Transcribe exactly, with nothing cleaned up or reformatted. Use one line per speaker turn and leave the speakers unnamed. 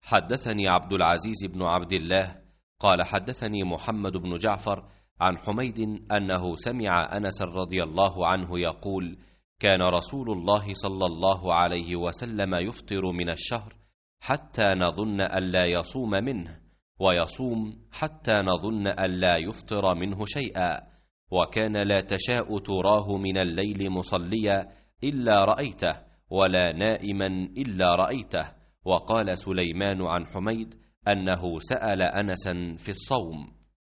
حدثني عبد العزيز بن عبد الله قال حدثني محمد بن جعفر عن حميد أنه سمع أنس رضي الله عنه يقول: كان رسول الله صلى الله عليه وسلم يفطر من الشهر حتى نظن ألا يصوم منه، ويصوم حتى نظن ألا يفطر منه شيئا، وكان لا تشاء تراه من الليل مصليا إلا رأيته، ولا نائما إلا رأيته. وقال سليمان عن حميد أنه سأل أنسا في الصوم.